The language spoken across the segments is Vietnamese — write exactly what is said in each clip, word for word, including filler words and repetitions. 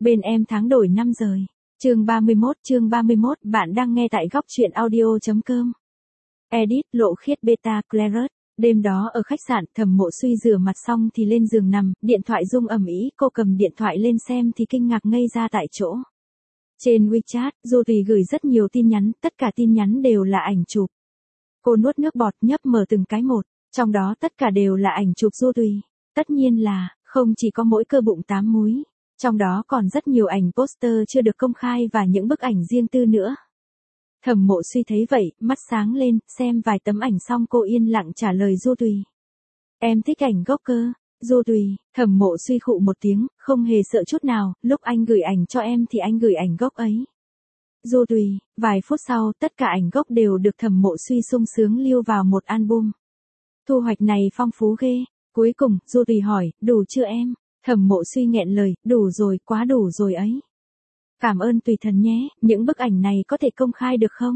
Bên em tháng đổi năm rời. Chương ba mươi mốt, chương ba mươi mốt, bạn đang nghe tại góc truyện audio.com. Edit, Lộ Khiết Beta Claret. Đêm đó ở khách sạn, Thẩm Mộ Suy rửa mặt xong thì lên giường nằm, điện thoại rung ầm ĩ, cô cầm điện thoại lên xem thì kinh ngạc ngây ra tại chỗ. Trên WeChat, Du Tùy gửi rất nhiều tin nhắn, tất cả tin nhắn đều là ảnh chụp. Cô nuốt nước bọt nhấp mở từng cái một, trong đó tất cả đều là ảnh chụp Du Tùy. Tất nhiên là, không chỉ có mỗi cơ bụng tám múi, trong đó còn rất nhiều ảnh poster chưa được công khai và những bức ảnh riêng tư nữa. Thẩm Mộ Suy thấy vậy, mắt sáng lên, xem vài tấm ảnh xong cô yên lặng trả lời Du Tùy. Em thích ảnh gốc cơ. Du Tùy, Thẩm Mộ Suy khụ một tiếng, không hề sợ chút nào, lúc anh gửi ảnh cho em thì anh gửi ảnh gốc ấy. Du Tùy, vài phút sau, tất cả ảnh gốc đều được Thẩm Mộ Suy sung sướng lưu vào một album. Thu hoạch này phong phú ghê. Cuối cùng, Du Tùy hỏi, đủ chưa em? Thẩm Mộ Suy nghẹn lời, đủ rồi, quá đủ rồi ấy. Cảm ơn Tùy thần nhé, những bức ảnh này có thể công khai được không?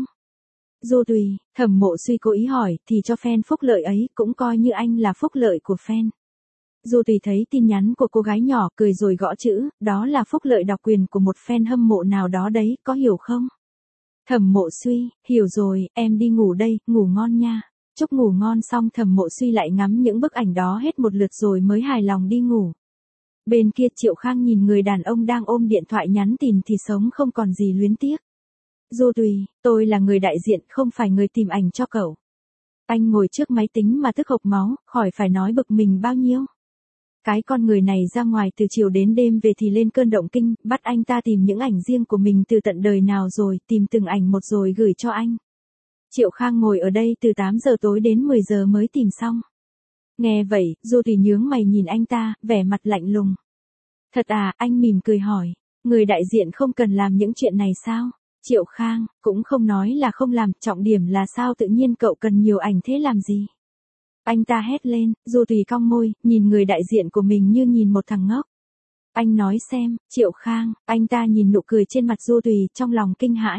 Du Tùy, Thẩm Mộ Suy cố ý hỏi, thì cho fan phúc lợi ấy, cũng coi như anh là phúc lợi của fan. Du Tùy thấy tin nhắn của cô gái nhỏ, cười rồi gõ chữ, đó là phúc lợi độc quyền của một fan hâm mộ nào đó đấy, có hiểu không? Thẩm Mộ Suy, hiểu rồi, em đi ngủ đây, ngủ ngon nha. Chúc ngủ ngon xong Thẩm Mộ Suy lại ngắm những bức ảnh đó hết một lượt rồi mới hài lòng đi ngủ. Bên kia Triệu Khang nhìn người đàn ông đang ôm điện thoại nhắn tin thì sống không còn gì luyến tiếc. Du Tùy, tôi là người đại diện không phải người tìm ảnh cho cậu. Anh ngồi trước máy tính mà tức hộc máu, khỏi phải nói bực mình bao nhiêu. Cái con người này ra ngoài từ chiều đến đêm về thì lên cơn động kinh, bắt anh ta tìm những ảnh riêng của mình từ tận đời nào rồi, tìm từng ảnh một rồi gửi cho anh. Triệu Khang ngồi ở đây từ tám giờ tối đến mười giờ mới tìm xong. Nghe vậy, Du Tùy nhướng mày nhìn anh ta, vẻ mặt lạnh lùng. Thật à, anh mỉm cười hỏi, người đại diện không cần làm những chuyện này sao? Triệu Khang, cũng không nói là không làm, trọng điểm là sao tự nhiên cậu cần nhiều ảnh thế làm gì? Anh ta hét lên, Du Tùy cong môi, nhìn người đại diện của mình như nhìn một thằng ngốc. Anh nói xem, Triệu Khang, anh ta nhìn nụ cười trên mặt Du Tùy trong lòng kinh hãi.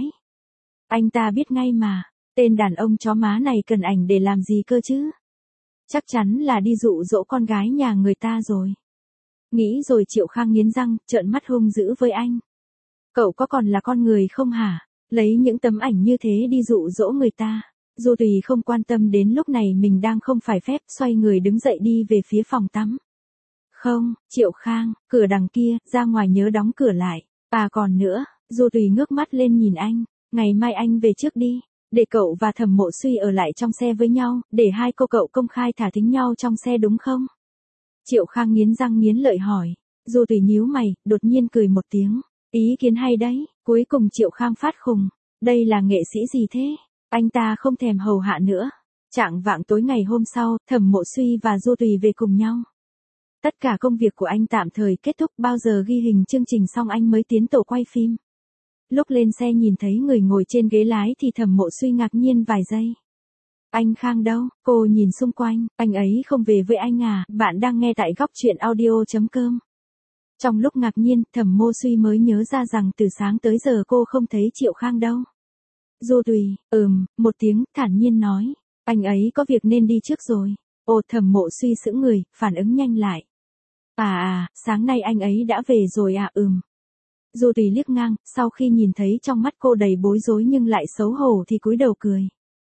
Anh ta biết ngay mà. Tên đàn ông chó má này cần ảnh để làm gì cơ chứ? Chắc chắn là đi dụ dỗ con gái nhà người ta rồi. Nghĩ rồi Triệu Khang nghiến răng, trợn mắt hung dữ với anh. Cậu có còn là con người không hả? Lấy những tấm ảnh như thế đi dụ dỗ người ta. Du Tùy không quan tâm đến lúc này mình đang không phải phép, xoay người đứng dậy đi về phía phòng tắm. Không, Triệu Khang, cửa đằng kia, ra ngoài nhớ đóng cửa lại. À còn nữa, Du Tùy ngước mắt lên nhìn anh, ngày mai anh về trước đi. Để cậu và Thẩm Mộ Suy ở lại trong xe với nhau, để hai cô cậu công khai thả thính nhau trong xe đúng không? Triệu Khang nghiến răng nghiến lợi hỏi. Du Tùy nhíu mày, đột nhiên cười một tiếng. Ý kiến hay đấy, cuối cùng Triệu Khang phát khùng. Đây là nghệ sĩ gì thế? Anh ta không thèm hầu hạ nữa. Chạng vạng tối ngày hôm sau, Thẩm Mộ Suy và Du Tùy về cùng nhau. Tất cả công việc của anh tạm thời kết thúc, bao giờ ghi hình chương trình xong anh mới tiến tổ quay phim. Lúc lên xe nhìn thấy người ngồi trên ghế lái thì Thẩm Mộ Suy ngạc nhiên vài giây. Anh Khang đâu? Cô nhìn xung quanh, anh ấy không về với anh à? Bạn đang nghe tại góc truyện audio.com. Trong lúc ngạc nhiên, Thẩm Mộ Suy mới nhớ ra rằng từ sáng tới giờ cô không thấy Triệu Khang đâu. Du Tùy, ừm, một tiếng, thản nhiên nói. Anh ấy có việc nên đi trước rồi. Ồ, Thẩm Mộ Suy sững người, phản ứng nhanh lại. À à, sáng nay anh ấy đã về rồi à? Ừm. Du Tùy liếc ngang, sau khi nhìn thấy trong mắt cô đầy bối rối nhưng lại xấu hổ thì cúi đầu cười.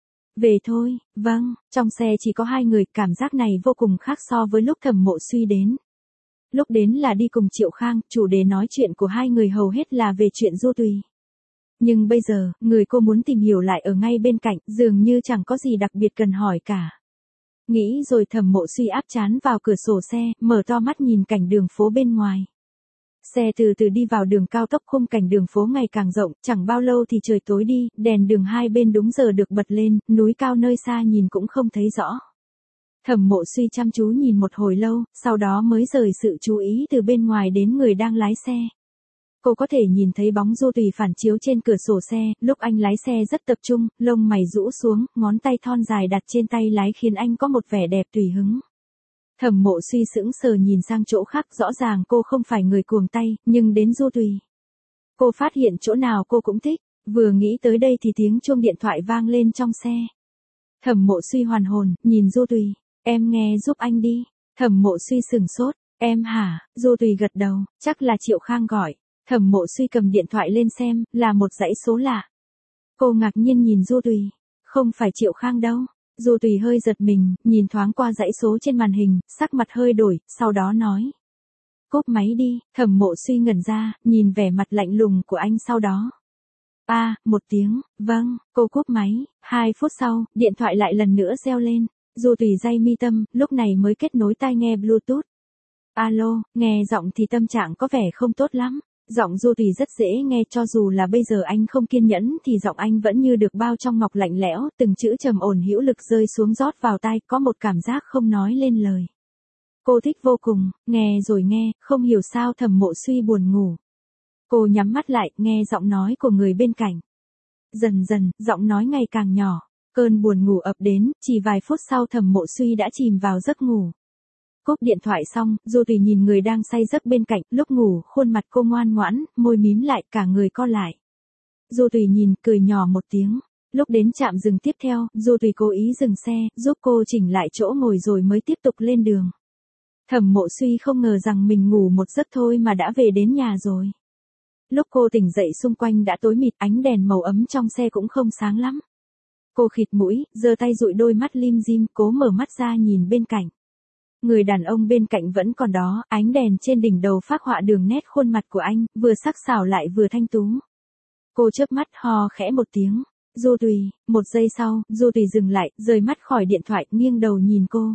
Về thôi, vâng, trong xe chỉ có hai người, cảm giác này vô cùng khác so với lúc Thẩm Mộ Suy đến. Lúc đến là đi cùng Triệu Khang, chủ đề nói chuyện của hai người hầu hết là về chuyện Du Tùy. Nhưng bây giờ, người cô muốn tìm hiểu lại ở ngay bên cạnh, dường như chẳng có gì đặc biệt cần hỏi cả. Nghĩ rồi Thẩm Mộ Suy áp trán vào cửa sổ xe, mở to mắt nhìn cảnh đường phố bên ngoài. Xe từ từ đi vào đường cao tốc, khung cảnh đường phố ngày càng rộng, chẳng bao lâu thì trời tối đi, đèn đường hai bên đúng giờ được bật lên, núi cao nơi xa nhìn cũng không thấy rõ. Thẩm Mộ Suy chăm chú nhìn một hồi lâu, sau đó mới rời sự chú ý từ bên ngoài đến người đang lái xe. Cô có thể nhìn thấy bóng Du Tùy phản chiếu trên cửa sổ xe, lúc anh lái xe rất tập trung, lông mày rũ xuống, ngón tay thon dài đặt trên tay lái khiến anh có một vẻ đẹp tùy hứng. Thẩm Mộ Suy sững sờ nhìn sang chỗ khác, rõ ràng cô không phải người cuồng tay, nhưng đến Du Tùy. Cô phát hiện chỗ nào cô cũng thích, vừa nghĩ tới đây thì tiếng chuông điện thoại vang lên trong xe. Thẩm Mộ Suy hoàn hồn, nhìn Du Tùy, em nghe giúp anh đi. Thẩm Mộ Suy sừng sốt, em hả? Du Tùy gật đầu, chắc là Triệu Khang gọi. Thẩm Mộ Suy cầm điện thoại lên xem, là một dãy số lạ. Cô ngạc nhiên nhìn Du Tùy. Không phải Triệu Khang đâu. Du Tùy hơi giật mình, nhìn thoáng qua dãy số trên màn hình, sắc mặt hơi đổi, sau đó nói. Cúp máy đi. Thẩm Mộ Suy ngẩn ra, nhìn vẻ mặt lạnh lùng của anh sau đó. A, à, một tiếng, vâng, cô cúp máy. Hai phút sau, điện thoại lại lần nữa reo lên. Du Tùy day mi tâm, lúc này mới kết nối tai nghe Bluetooth. Alo, nghe giọng thì tâm trạng có vẻ không tốt lắm. Giọng Du Tùy rất dễ nghe, cho dù là bây giờ anh không kiên nhẫn thì giọng anh vẫn như được bao trong ngọc lạnh lẽo, từng chữ trầm ổn hữu lực rơi xuống rót vào tai, có một cảm giác không nói lên lời. Cô thích vô cùng, nghe rồi nghe, không hiểu sao Thẩm Mộ Suy buồn ngủ. Cô nhắm mắt lại, nghe giọng nói của người bên cạnh. Dần dần, giọng nói ngày càng nhỏ, cơn buồn ngủ ập đến, chỉ vài phút sau Thẩm Mộ Suy đã chìm vào giấc ngủ. Cúp điện thoại xong, Du Tùy nhìn người đang say giấc bên cạnh, lúc ngủ, khuôn mặt cô ngoan ngoãn, môi mím lại, cả người co lại. Du Tùy nhìn, cười nhỏ một tiếng. Lúc đến trạm dừng tiếp theo, Du Tùy cố ý dừng xe, giúp cô chỉnh lại chỗ ngồi rồi mới tiếp tục lên đường. Thẩm Mộ Suy không ngờ rằng mình ngủ một giấc thôi mà đã về đến nhà rồi. Lúc cô tỉnh dậy xung quanh đã tối mịt, ánh đèn màu ấm trong xe cũng không sáng lắm. Cô khịt mũi, giơ tay dụi đôi mắt lim dim, cố mở mắt ra nhìn bên cạnh. Người đàn ông bên cạnh vẫn còn đó, ánh đèn trên đỉnh đầu phác họa đường nét khuôn mặt của anh, vừa sắc sảo lại vừa thanh tú. Cô chớp mắt ho khẽ một tiếng. Du Tùy. Một giây sau, Du Tùy dừng lại, rời mắt khỏi điện thoại, nghiêng đầu nhìn cô.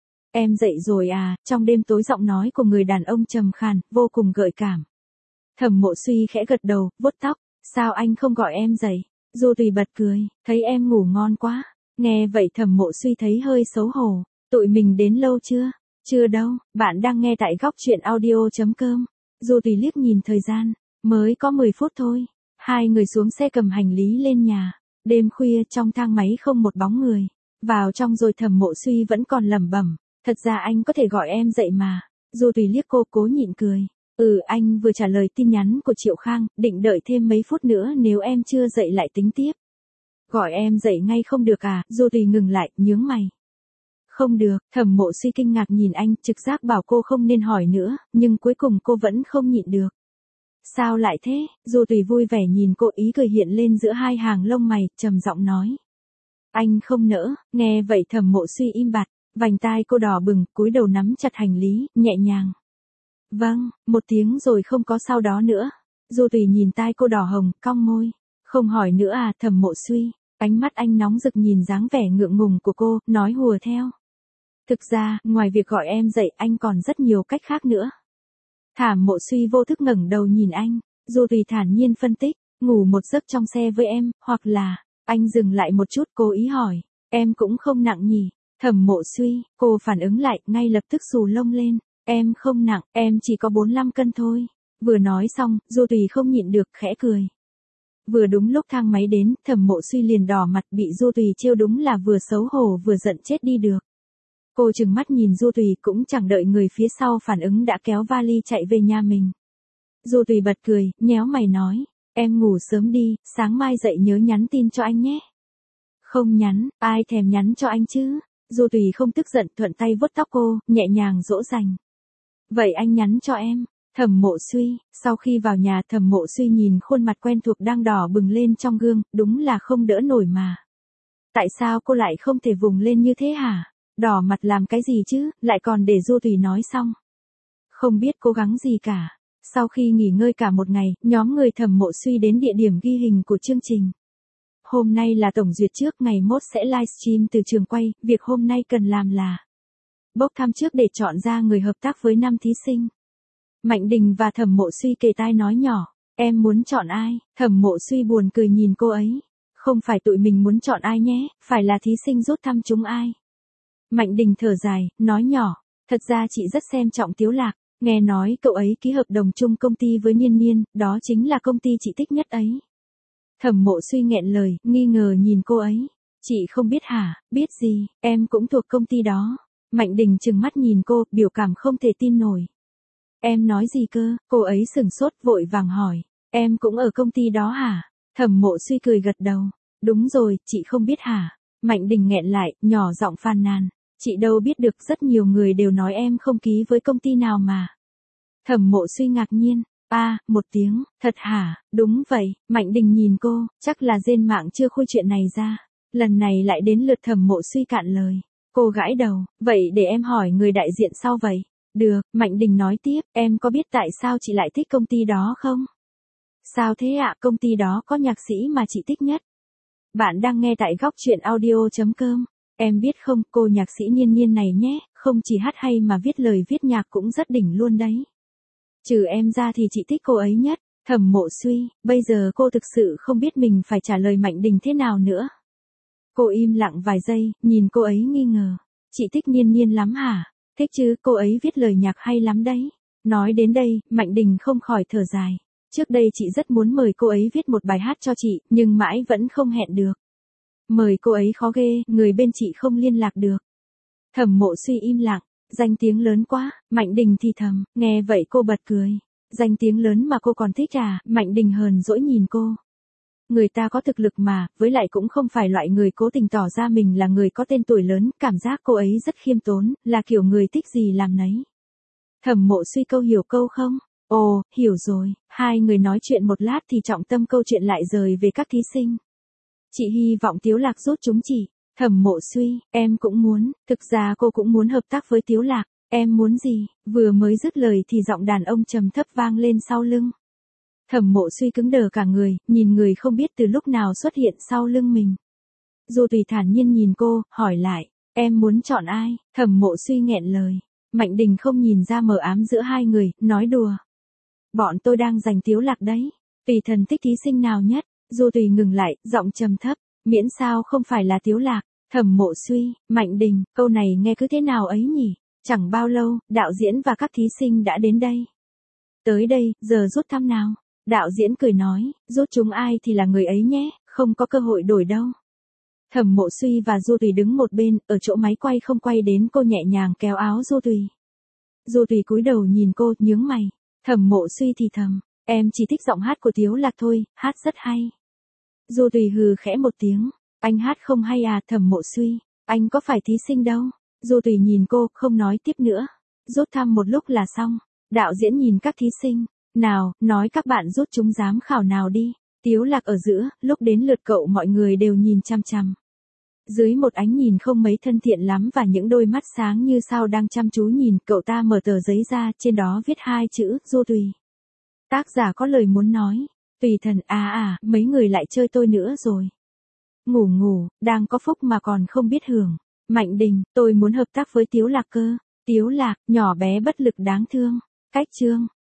Em dậy rồi à? Trong đêm tối giọng nói của người đàn ông trầm khàn, vô cùng gợi cảm. Thẩm Mộ Suy khẽ gật đầu, vuốt tóc. Sao anh không gọi em dậy? Du Tùy bật cười, thấy em ngủ ngon quá. Nghe vậy Thẩm Mộ Suy thấy hơi xấu hổ. Tụi mình đến lâu chưa? Chưa đâu, bạn đang nghe tại góc truyện audio chấm com. Du Tùy liếc nhìn thời gian, mới có mười phút thôi. Hai người xuống xe cầm hành lý lên nhà. Đêm khuya trong thang máy không một bóng người. Vào trong rồi Thẩm Mộ Suy vẫn còn lẩm bẩm. Thật ra anh có thể gọi em dậy mà. Du Tùy liếc cô, cố nhịn cười. Ừ, anh vừa trả lời tin nhắn của Triệu Khang, định đợi thêm mấy phút nữa, nếu em chưa dậy lại tính tiếp. Gọi em dậy ngay không được à? Du Tùy ngừng lại, nhướng mày. Không được. Thẩm Mộ Suy kinh ngạc nhìn anh, trực giác bảo cô không nên hỏi nữa, nhưng cuối cùng cô vẫn không nhịn được. Sao lại thế? Du Tùy vui vẻ nhìn cô, ý cười hiện lên giữa hai hàng lông mày, trầm giọng nói. Anh không nỡ. Nghe vậy Thẩm Mộ Suy im bặt, vành tai cô đỏ bừng, cúi đầu nắm chặt hành lý, nhẹ nhàng. Vâng, một tiếng rồi không có sau đó nữa. Du Tùy nhìn tai cô đỏ hồng, cong môi. Không hỏi nữa à? Thẩm Mộ Suy. Ánh mắt anh nóng rực nhìn dáng vẻ ngượng ngùng của cô, nói hùa theo. Thực ra, ngoài việc gọi em dậy, anh còn rất nhiều cách khác nữa. Thẩm Mộ Suy vô thức ngẩng đầu nhìn anh. Du Tùy thản nhiên phân tích, ngủ một giấc trong xe với em, hoặc là, anh dừng lại một chút, cố ý hỏi, em cũng không nặng nhỉ? Thẩm Mộ Suy, cô phản ứng lại, ngay lập tức xù lông lên. Em không nặng, em chỉ có bốn mươi lăm cân thôi. Vừa nói xong, Du Tùy không nhịn được, khẽ cười. Vừa đúng lúc thang máy đến, Thẩm Mộ Suy liền đỏ mặt, bị Du Tùy trêu đúng là vừa xấu hổ vừa giận chết đi được. Cô trừng mắt nhìn Du Tùy, cũng chẳng đợi người phía sau phản ứng đã kéo vali chạy về nhà mình. Du Tùy bật cười, nhéo mày nói, em ngủ sớm đi, sáng mai dậy nhớ nhắn tin cho anh nhé. Không nhắn, ai thèm nhắn cho anh chứ? Du Tùy không tức giận, thuận tay vuốt tóc cô, nhẹ nhàng dỗ dành. Vậy anh nhắn cho em. Thẩm Mộ Suy. Sau khi vào nhà, Thẩm Mộ Suy nhìn khuôn mặt quen thuộc đang đỏ bừng lên trong gương, đúng là không đỡ nổi mà. Tại sao cô lại không thể vùng lên như thế hả? Đỏ mặt làm cái gì chứ, lại còn để Du Tùy nói xong. Không biết cố gắng gì cả. Sau khi nghỉ ngơi cả một ngày, nhóm người Thẩm Mộ Suy đến địa điểm ghi hình của chương trình. Hôm nay là tổng duyệt trước, ngày mốt sẽ livestream từ trường quay, việc hôm nay cần làm là bốc thăm trước để chọn ra người hợp tác với năm thí sinh. Mạnh Đình và Thẩm Mộ Suy kề tai nói nhỏ, em muốn chọn ai? Thẩm Mộ Suy buồn cười nhìn cô ấy. Không phải tụi mình muốn chọn ai nhé, phải là thí sinh rút thăm chúng ai. Mạnh Đình thở dài, nói nhỏ, thật ra chị rất xem trọng Tiếu Lạc, nghe nói cậu ấy ký hợp đồng chung công ty với Niên Niên, đó chính là công ty chị thích nhất ấy. Thẩm Mộ Suy nghẹn lời, nghi ngờ nhìn cô ấy. Chị không biết hả? Biết gì, em cũng thuộc công ty đó. Mạnh Đình trừng mắt nhìn cô, biểu cảm không thể tin nổi. Em nói gì cơ? Cô ấy sửng sốt, vội vàng hỏi. Em cũng ở công ty đó hả? Thẩm Mộ Suy cười gật đầu. Đúng rồi, chị không biết hả? Mạnh Đình nghẹn lại, nhỏ giọng phàn nàn. Chị đâu biết được, rất nhiều người đều nói em không ký với công ty nào mà. Thẩm Mộ Suy ngạc nhiên. A, một tiếng, thật hả, đúng vậy, Mạnh Đình nhìn cô, chắc là trên mạng chưa khui chuyện này ra. Lần này lại đến lượt Thẩm Mộ Suy cạn lời. Cô gãi đầu, vậy để em hỏi người đại diện sau vậy. Được, Mạnh Đình nói tiếp, em có biết tại sao chị lại thích công ty đó không? Sao thế ạ, công ty đó có nhạc sĩ mà chị thích nhất. Bạn đang nghe tại góc truyện audio.com. Em biết không, cô nhạc sĩ Nhiên Nhiên này nhé, không chỉ hát hay mà viết lời viết nhạc cũng rất đỉnh luôn đấy. Trừ em ra thì chị thích cô ấy nhất. Thẩm Mộ Suy, bây giờ cô thực sự không biết mình phải trả lời Mạnh Đình thế nào nữa. Cô im lặng vài giây, nhìn cô ấy nghi ngờ. Chị thích Nhiên Nhiên lắm hả? Thích chứ, cô ấy viết lời nhạc hay lắm đấy. Nói đến đây, Mạnh Đình không khỏi thở dài. Trước đây chị rất muốn mời cô ấy viết một bài hát cho chị, nhưng mãi vẫn không hẹn được. Mời cô ấy khó ghê, người bên chị không liên lạc được. Thẩm Mộ Suy im lặng, danh tiếng lớn quá, Mạnh Đình thì thầm, nghe vậy cô bật cười. Danh tiếng lớn mà cô còn thích à, Mạnh Đình hờn dỗi nhìn cô. Người ta có thực lực mà, với lại cũng không phải loại người cố tình tỏ ra mình là người có tên tuổi lớn, cảm giác cô ấy rất khiêm tốn, là kiểu người thích gì làm nấy. Thẩm Mộ Suy câu hiểu câu không? Ồ, hiểu rồi, hai người nói chuyện một lát thì trọng tâm câu chuyện lại rời về các thí sinh. Chị hy vọng Tiếu Lạc giúp chúng chị. Thẩm Mộ Suy, em cũng muốn, thực ra cô cũng muốn hợp tác với Tiếu Lạc. Em muốn gì? Vừa mới dứt lời thì giọng đàn ông trầm thấp vang lên sau lưng. Thẩm Mộ Suy cứng đờ cả người, nhìn người không biết từ lúc nào xuất hiện sau lưng mình. Du Tùy thản nhiên nhìn cô, hỏi lại, em muốn chọn ai? Thẩm Mộ Suy nghẹn lời. Mạnh Đình không nhìn ra mờ ám giữa hai người, nói đùa. Bọn tôi đang giành Tiếu Lạc đấy. Tùy thần thích thí sinh nào nhất? Du Tùy ngừng lại, giọng trầm thấp, miễn sao không phải là Tiếu Lạc. Thẩm Mộ Suy, Mạnh Đình, câu này nghe cứ thế nào ấy nhỉ? Chẳng bao lâu, đạo diễn và các thí sinh đã đến đây. Tới đây, giờ rút thăm nào. Đạo diễn cười nói, rút chúng ai thì là người ấy nhé, không có cơ hội đổi đâu. Thẩm Mộ Suy và Du Tùy đứng một bên, ở chỗ máy quay không quay đến cô nhẹ nhàng kéo áo Du Tùy. Du Tùy cúi đầu nhìn cô, nhướng mày. Thẩm Mộ Suy thì thầm, em chỉ thích giọng hát của Tiếu Lạc thôi, hát rất hay. Du Tùy hừ khẽ một tiếng, anh hát không hay à? Thẩm Mộ Suy, anh có phải thí sinh đâu. Du Tùy nhìn cô, không nói tiếp nữa. Rút thăm một lúc là xong. Đạo diễn nhìn các thí sinh. Nào, nói các bạn rút chúng giám khảo nào đi. Tiếu Lạc ở giữa, lúc đến lượt cậu mọi người đều nhìn chăm chăm. Dưới một ánh nhìn không mấy thân thiện lắm và những đôi mắt sáng như sao đang chăm chú nhìn, cậu ta mở tờ giấy ra, trên đó viết hai chữ, Du Tùy. Tác giả có lời muốn nói. Tùy thần, à à, mấy người lại chơi tôi nữa rồi. Ngủ ngủ, đang có phúc mà còn không biết hưởng. Mạnh Đình, tôi muốn hợp tác với Tiếu Lạc cơ. Tiếu Lạc, nhỏ bé bất lực đáng thương. Cách chương.